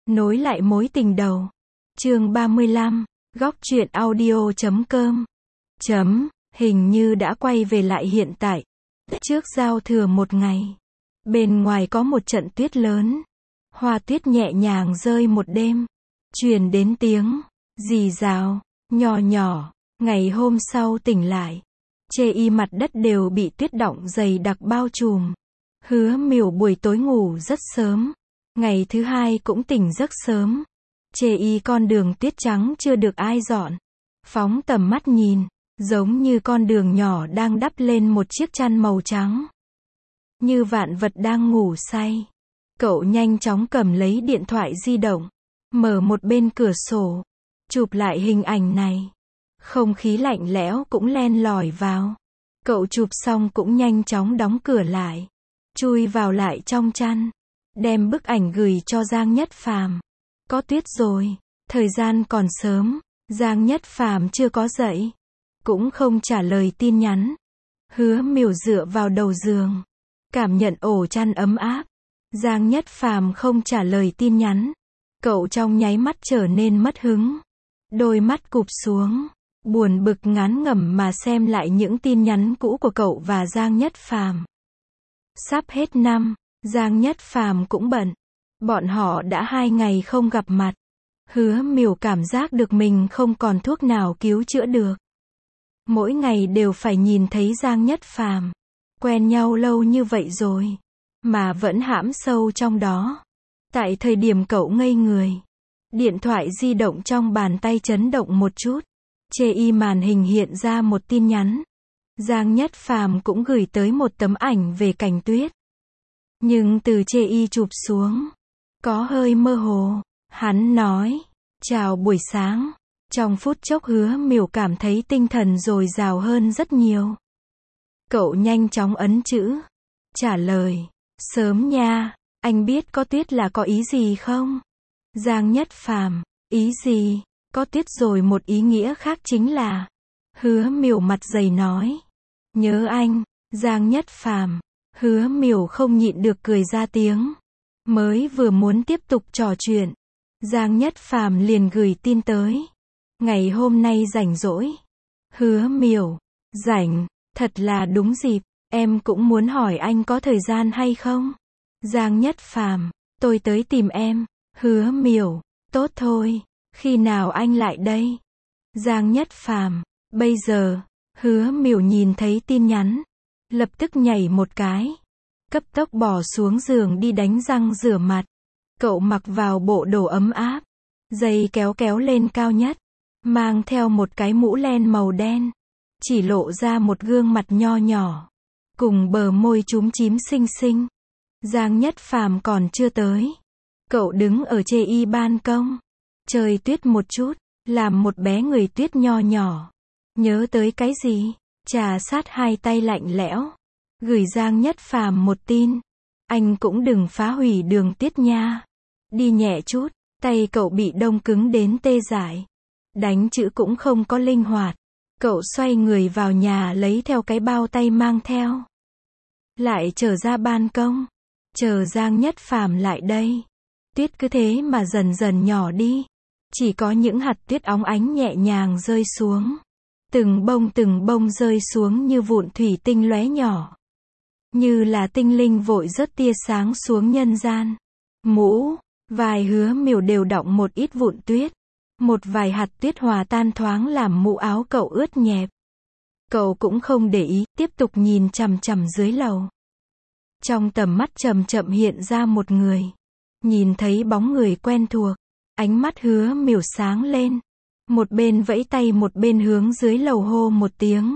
Nối lại mối tình đầu. Chương 35, góc truyện audio.com. Hình như đã quay về lại hiện tại. Trước giao thừa một ngày, bên ngoài có một trận tuyết lớn. Hoa tuyết nhẹ nhàng rơi một đêm, truyền đến tiếng rì rào nhỏ nhỏ. Ngày hôm sau tỉnh lại, chê y mặt đất đều bị tuyết đọng dày đặc bao trùm. Hứa Miểu buổi tối ngủ rất sớm, ngày thứ hai cũng tỉnh giấc sớm. Chê y con đường tuyết trắng chưa được ai dọn, phóng tầm mắt nhìn, giống như con đường nhỏ đang đắp lên một chiếc chăn màu trắng, như vạn vật đang ngủ say. Cậu nhanh chóng cầm lấy điện thoại di động, mở một bên cửa sổ, chụp lại hình ảnh này. Không khí lạnh lẽo cũng len lỏi vào. Cậu chụp xong cũng nhanh chóng đóng cửa lại, chui vào lại trong chăn, đem bức ảnh gửi cho Giang Nhất Phàm. Có tuyết rồi, thời gian còn sớm. Giang Nhất Phàm chưa có dậy, cũng không trả lời tin nhắn. Hứa Miểu dựa vào đầu giường, cảm nhận ổ chăn ấm áp. Giang Nhất Phàm không trả lời tin nhắn, cậu trong nháy mắt trở nên mất hứng, đôi mắt cụp xuống, buồn bực ngán ngẩm mà xem lại những tin nhắn cũ của cậu và Giang Nhất Phàm. Sắp hết năm, Giang Nhất Phàm cũng bận, bọn họ đã 2 ngày không gặp mặt. Hứa Miểu cảm giác được mình không còn thuốc nào cứu chữa được. Mỗi ngày đều phải nhìn thấy Giang Nhất Phàm. Quen nhau lâu như vậy rồi, mà vẫn hãm sâu trong đó. Tại thời điểm cậu ngây người, điện thoại di động trong bàn tay chấn động một chút. Chê y màn hình hiện ra một tin nhắn. Giang Nhất Phàm cũng gửi tới một tấm ảnh về cảnh tuyết. Nhưng từ chê y chụp xuống, có hơi mơ hồ. Hắn nói, chào buổi sáng. Trong phút chốc Hứa Miểu cảm thấy tinh thần dồi dào hơn rất nhiều. Cậu nhanh chóng ấn chữ, trả lời, sớm nha, anh biết có tuyết là có ý gì không? Giang Nhất Phàm, ý gì? Có tuyết rồi một ý nghĩa khác chính là. Hứa Miểu mặt dày nói, nhớ anh. Giang Nhất Phàm. Hứa Miểu không nhịn được cười ra tiếng. Mới vừa muốn tiếp tục trò chuyện, Giang Nhất Phàm liền gửi tin tới. Ngày hôm nay rảnh rỗi. Hứa Miểu, rảnh, thật là đúng dịp, em cũng muốn hỏi anh có thời gian hay không? Giang Nhất Phàm, tôi tới tìm em. Hứa Miểu, tốt thôi, khi nào anh lại đây? Giang Nhất Phàm, bây giờ. Hứa Miểu nhìn thấy tin nhắn, lập tức nhảy một cái, cấp tốc bỏ xuống giường đi đánh răng rửa mặt. Cậu mặc vào bộ đồ ấm áp, giày kéo kéo lên cao nhất, mang theo một cái mũ len màu đen, chỉ lộ ra một gương mặt nho nhỏ, cùng bờ môi chúm chím xinh xinh. Giang Nhất Phàm còn chưa tới. Cậu đứng ở chê y ban công, trời tuyết một chút, làm một bé người tuyết nho nhỏ. Nhớ tới cái gì? Trà sát hai tay lạnh lẽo, gửi Giang Nhất Phàm một tin. Anh cũng đừng phá hủy đường tuyết nha. Đi nhẹ chút, tay cậu bị đông cứng đến tê dại. Đánh chữ cũng không có linh hoạt. Cậu xoay người vào nhà lấy theo cái bao tay mang theo. Lại trở ra ban công, chờ Giang Nhất Phàm lại đây. Tuyết cứ thế mà dần dần nhỏ đi. Chỉ có những hạt tuyết óng ánh nhẹ nhàng rơi xuống. Từng bông rơi xuống như vụn thủy tinh lóe nhỏ. Như là tinh linh vội rớt tia sáng xuống nhân gian. Mũ, vai Hứa Miểu đều đọng một ít vụn tuyết. Một vài hạt tuyết hòa tan thoáng làm mũ áo cậu ướt nhẹp. Cậu cũng không để ý, tiếp tục nhìn chằm chằm dưới lầu. Trong tầm mắt chậm chậm hiện ra một người. Nhìn thấy bóng người quen thuộc, ánh mắt Hứa Miểu sáng lên. Một bên vẫy tay một bên hướng dưới lầu hô một tiếng.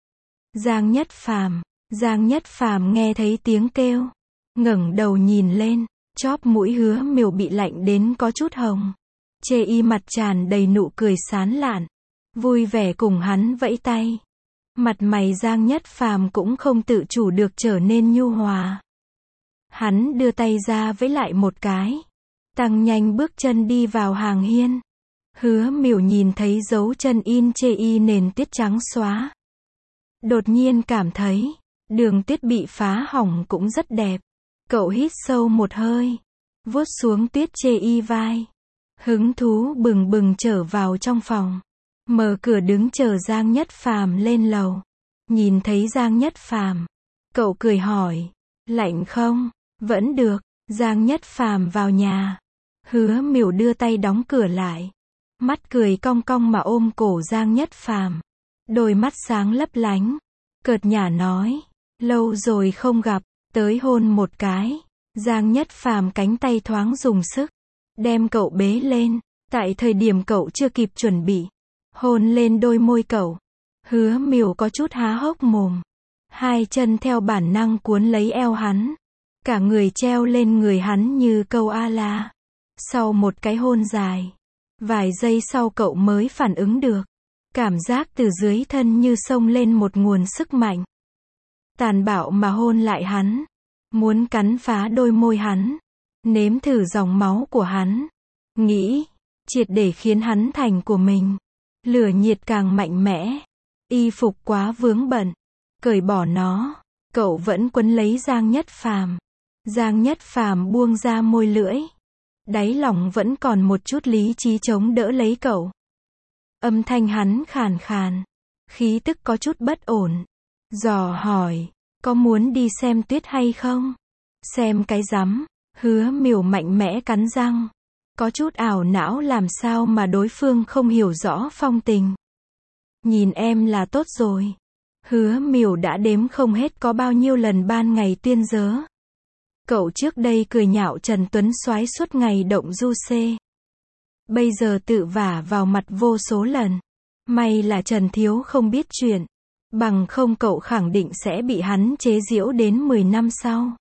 Giang Nhất Phàm. Giang Nhất Phàm nghe thấy tiếng kêu, ngẩng đầu nhìn lên, chóp mũi Hứa Miểu bị lạnh đến có chút hồng. Chê y mặt tràn đầy nụ cười sán lạn, vui vẻ cùng hắn vẫy tay. Mặt mày Giang Nhất Phàm cũng không tự chủ được trở nên nhu hòa. Hắn đưa tay ra vẫy lại một cái, tăng nhanh bước chân đi vào hàng hiên. Hứa Miểu nhìn thấy dấu chân in chê y nền tuyết trắng xóa. Đột nhiên cảm thấy, đường tuyết bị phá hỏng cũng rất đẹp. Cậu hít sâu một hơi, vuốt xuống Tuyết Chê Y vai. Hứng thú bừng bừng trở vào trong phòng. Mở cửa đứng chờ Giang Nhất Phàm lên lầu. Nhìn thấy Giang Nhất Phàm, cậu cười hỏi, lạnh không? Vẫn được. Giang Nhất Phàm vào nhà. Hứa Miểu đưa tay đóng cửa lại. Mắt cười cong cong mà ôm cổ Giang Nhất Phàm. Đôi mắt sáng lấp lánh. Cợt nhả nói, lâu rồi không gặp, tới hôn một cái. Giang Nhất Phàm cánh tay thoáng dùng sức, đem cậu bế lên. Tại thời điểm cậu chưa kịp chuẩn bị, hôn lên đôi môi cậu. Hứa Miểu có chút há hốc mồm. Hai chân theo bản năng cuốn lấy eo hắn. Cả người treo lên người hắn như câu a la. Sau một cái hôn dài, vài giây sau cậu mới phản ứng được. Cảm giác từ dưới thân như xông lên một nguồn sức mạnh. Tàn bạo mà hôn lại hắn. Muốn cắn phá đôi môi hắn. Nếm thử dòng máu của hắn. Nghĩ, triệt để khiến hắn thành của mình. Lửa nhiệt càng mạnh mẽ. Y phục quá vướng bận. Cởi bỏ nó. Cậu vẫn quấn lấy Giang Nhất Phàm. Giang Nhất Phàm buông ra môi lưỡi. Đáy lòng vẫn còn một chút lý trí chống đỡ lấy cậu. Âm thanh hắn khàn khàn. Khí tức có chút bất ổn. Dò hỏi, có muốn đi xem tuyết hay không? Xem cái rắm. Hứa Miểu mạnh mẽ cắn răng. Có chút ảo não làm sao mà đối phương không hiểu rõ phong tình. Nhìn em là tốt rồi. Hứa Miểu đã đếm không hết có bao nhiêu lần ban ngày tuyên dớ. Cậu trước đây cười nhạo Trần Tuấn soái suốt ngày động du xê. Bây giờ tự vả vào mặt vô số lần. May là Trần Thiếu không biết chuyện. Bằng không cậu khẳng định sẽ bị hắn chế giễu đến 10 năm sau.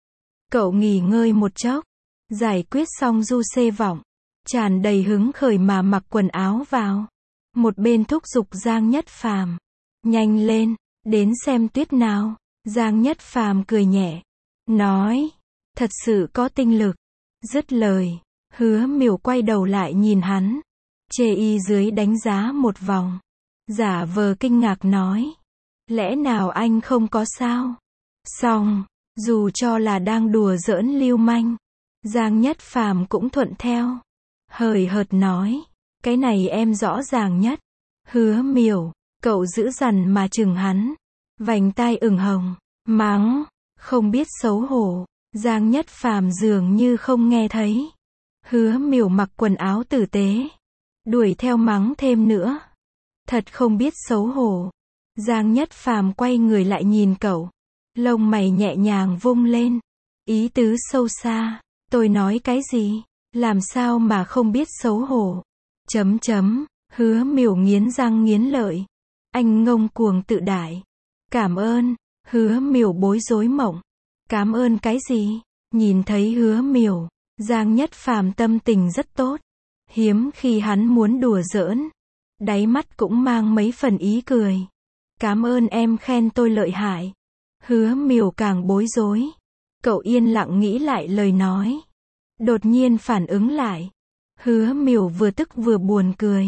Cậu nghỉ ngơi một chốc. Giải quyết xong du xê vọng. Tràn đầy hứng khởi mà mặc quần áo vào. Một bên thúc giục Giang Nhất Phàm. Nhanh lên, đến xem tuyết nào. Giang Nhất Phàm cười nhẹ. Nói, thật sự có tinh lực. Dứt lời, Hứa Miểu quay đầu lại nhìn hắn. Chê y dưới đánh giá một vòng. Giả vờ kinh ngạc nói. Lẽ nào anh không có sao? Xong, dù cho là đang đùa giỡn lưu manh. Giang Nhất Phàm cũng thuận theo. Hời hợt nói. Cái này em rõ ràng nhất. Hứa Miểu, cậu giữ dằn mà chừng hắn. Vành tai ửng hồng. Mắng. Không biết xấu hổ. Giang Nhất Phàm dường như không nghe thấy. Hứa Miểu mặc quần áo tử tế. Đuổi theo mắng thêm nữa. Thật không biết xấu hổ. Giang Nhất Phàm quay người lại nhìn cậu. Lông mày nhẹ nhàng vung lên. Ý tứ sâu xa. Tôi nói cái gì? Làm sao mà không biết xấu hổ? Chấm chấm. Hứa Miểu nghiến răng nghiến lợi. Anh ngông cuồng tự đại. Cảm ơn. Hứa Miểu bối rối mộng. Cảm ơn cái gì? Nhìn thấy Hứa Miểu, Giang Nhất Phàm tâm tình rất tốt. Hiếm khi hắn muốn đùa giỡn. Đáy mắt cũng mang mấy phần ý cười. Cảm ơn em khen tôi lợi hại. Hứa Miểu càng bối rối. Cậu yên lặng nghĩ lại lời nói. Đột nhiên phản ứng lại. Hứa Miểu vừa tức vừa buồn cười.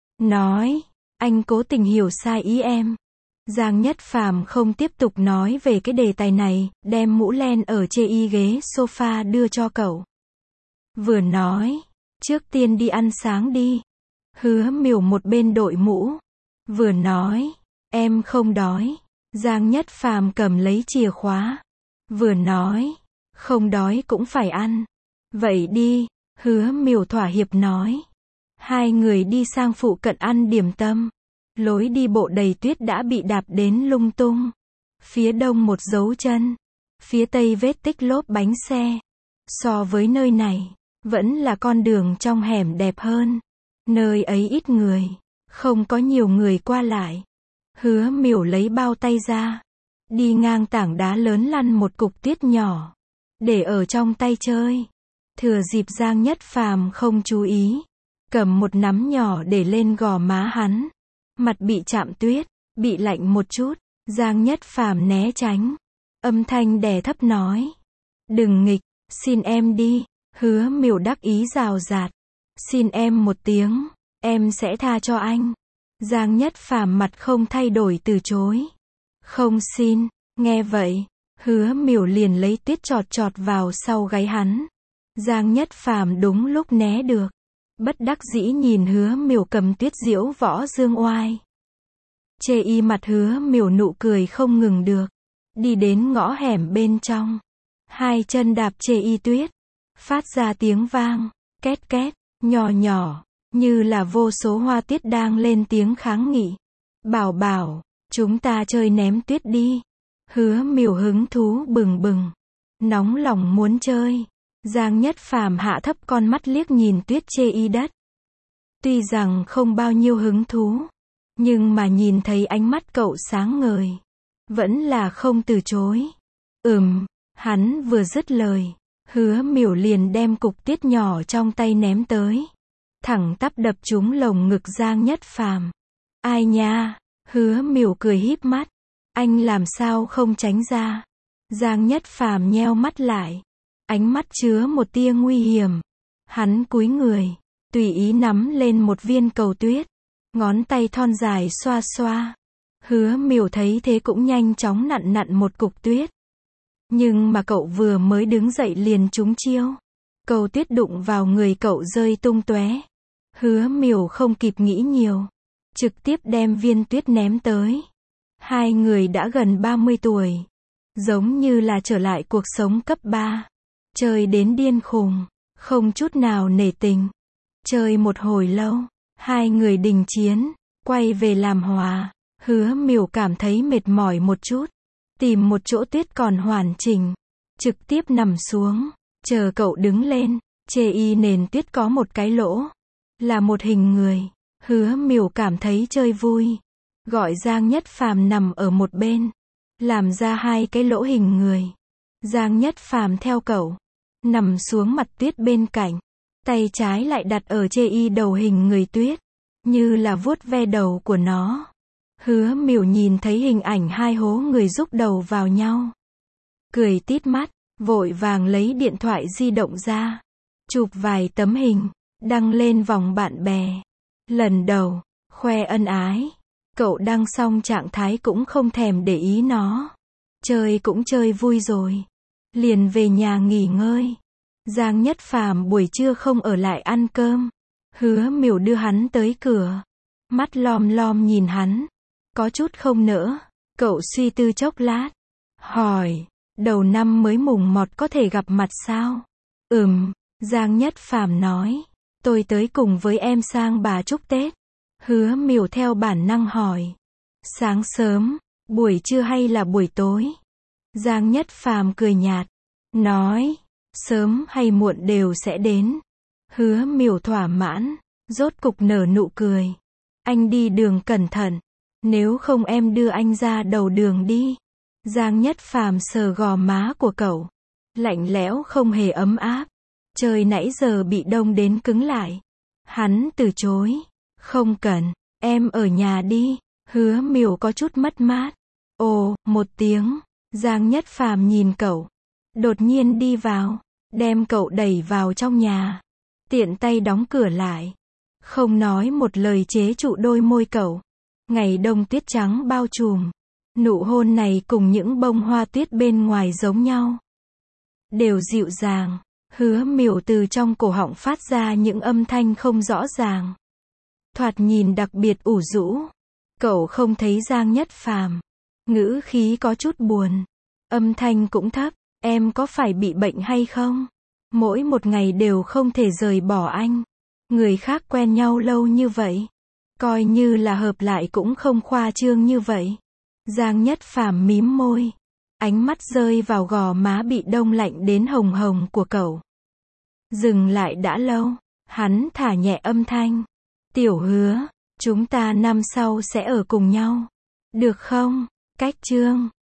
Nói, anh cố tình hiểu sai ý em. Giang Nhất Phàm không tiếp tục nói về cái đề tài này, đem mũ len ở chê y ghế sofa đưa cho cậu. Vừa nói, trước tiên đi ăn sáng đi. Hứa Miểu một bên đội mũ. Vừa nói, em không đói. Giang Nhất Phàm cầm lấy chìa khóa. Vừa nói, không đói cũng phải ăn. Vậy đi, Hứa Miểu thỏa hiệp nói. Hai người đi sang phụ cận ăn điểm tâm. Lối đi bộ đầy tuyết đã bị đạp đến lung tung. Phía đông một dấu chân. Phía tây vết tích lốp bánh xe. So với nơi này, vẫn là con đường trong hẻm đẹp hơn. Nơi ấy ít người. Không có nhiều người qua lại. Hứa Miểu lấy bao tay ra. Đi ngang tảng đá lớn lăn một cục tuyết nhỏ. Để ở trong tay chơi. Thừa dịp Giang Nhất Phàm không chú ý. Cầm một nắm nhỏ để lên gò má hắn. Mặt bị chạm tuyết, bị lạnh một chút. Giang Nhất Phàm né tránh. Âm thanh đè thấp nói. Đừng nghịch, xin em đi. Hứa Miểu đắc ý rào rạt. Xin em một tiếng, em sẽ tha cho anh. Giang Nhất Phàm mặt không thay đổi từ chối. Không xin. Nghe vậy, Hứa Miểu liền lấy tuyết chọt chọt vào sau gáy hắn. Giang Nhất Phàm đúng lúc né được. Bất đắc dĩ nhìn Hứa Miểu cầm tuyết diễu võ dương oai. Chê y mặt Hứa Miểu nụ cười không ngừng được. Đi đến ngõ hẻm bên trong. Hai chân đạp chê y tuyết. Phát ra tiếng vang. Két két. Nhỏ nhỏ. Như là vô số hoa tuyết đang lên tiếng kháng nghị. Bảo bảo. Chúng ta chơi ném tuyết đi. Hứa Miểu hứng thú bừng bừng. Nóng lòng muốn chơi. Giang Nhất Phàm hạ thấp con mắt liếc nhìn tuyết chê y đất. Tuy rằng không bao nhiêu hứng thú. Nhưng mà nhìn thấy ánh mắt cậu sáng ngời. Vẫn là không từ chối. Hắn vừa dứt lời. Hứa Miểu liền đem cục tuyết nhỏ trong tay ném tới. Thẳng tắp đập trúng lồng ngực Giang Nhất Phàm. Ai nha, Hứa Miểu cười híp mắt. Anh làm sao không tránh ra. Giang Nhất Phàm nheo mắt lại. Ánh mắt chứa một tia nguy hiểm. Hắn cúi người. Tùy ý nắm lên một viên cầu tuyết. Ngón tay thon dài xoa xoa. Hứa Miểu thấy thế cũng nhanh chóng nặn nặn một cục tuyết. Nhưng mà cậu vừa mới đứng dậy liền trúng chiêu. Cầu tuyết đụng vào người cậu rơi tung tóe. Hứa Miểu không kịp nghĩ nhiều. Trực tiếp đem viên tuyết ném tới. Hai người đã gần 30 tuổi. Giống như là trở lại cuộc sống cấp 3. Chơi đến điên khùng. Không chút nào nể tình. Chơi một hồi lâu. Hai người đình chiến. Quay về làm hòa. Hứa Miểu cảm thấy mệt mỏi một chút. Tìm một chỗ tuyết còn hoàn chỉnh. Trực tiếp nằm xuống. Chờ cậu đứng lên. Chê y nền tuyết có một cái lỗ. Là một hình người. Hứa Miểu cảm thấy chơi vui. Gọi Giang Nhất Phàm nằm ở một bên. Làm ra hai cái lỗ hình người. Giang Nhất Phàm theo cậu. Nằm xuống mặt tuyết bên cạnh. Tay trái lại đặt ở chê y đầu hình người tuyết. Như là vuốt ve đầu của nó. Hứa Miểu nhìn thấy hình ảnh hai hố người rúc đầu vào nhau. Cười tít mắt. Vội vàng lấy điện thoại di động ra. Chụp vài tấm hình. Đăng lên vòng bạn bè. Lần đầu. Khoe ân ái. Cậu đăng xong trạng thái cũng không thèm để ý nó. Chơi cũng chơi vui rồi. Liền về nhà nghỉ ngơi. Giang Nhất Phàm buổi trưa không ở lại ăn cơm. Hứa Miểu đưa hắn tới cửa. Mắt lom lom nhìn hắn. Có chút không nỡ. Cậu suy tư chốc lát. Hỏi. Đầu năm mới mùng 1 có thể gặp mặt sao? Giang Nhất Phàm nói. Tôi tới cùng với em sang Bà chúc Tết. Hứa Miểu theo bản năng hỏi. Sáng sớm, buổi trưa hay là buổi tối? Giang Nhất Phàm cười nhạt. Nói. Sớm hay muộn đều sẽ đến. Hứa Miểu thỏa mãn. Rốt cục nở nụ cười. Anh đi đường cẩn thận. Nếu không em đưa anh ra đầu đường đi. Giang Nhất Phàm sờ gò má của cậu. Lạnh lẽo không hề ấm áp. Trời nãy giờ bị đông đến cứng lại. Hắn từ chối. Không cần, em ở nhà đi. Hứa Miểu có chút mất mát. Ồ, một tiếng. Giang Nhất Phàm nhìn cậu. Đột nhiên đi vào. Đem cậu đẩy vào trong nhà. Tiện tay đóng cửa lại. Không nói một lời chế trụ đôi môi cậu. Ngày đông tuyết trắng bao trùm. Nụ hôn này cùng những bông hoa tuyết bên ngoài giống nhau. Đều dịu dàng. Hứa Miểu từ trong cổ họng phát ra những âm thanh không rõ ràng. Thoạt nhìn đặc biệt ủ rũ. Cậu không thấy Giang Nhất Phàm. Ngữ khí có chút buồn. Âm thanh cũng thấp. Em có phải bị bệnh hay không? Mỗi một ngày đều không thể rời bỏ anh. Người khác quen nhau lâu như vậy. Coi như là hợp lại cũng không khoa trương như vậy. Giang Nhất Phàm mím môi. Ánh mắt rơi vào gò má bị đông lạnh đến hồng hồng của cậu. Dừng lại đã lâu. Hắn thả nhẹ âm thanh. Tiểu Hứa, chúng ta năm sau sẽ ở cùng nhau. Được không? Cách chương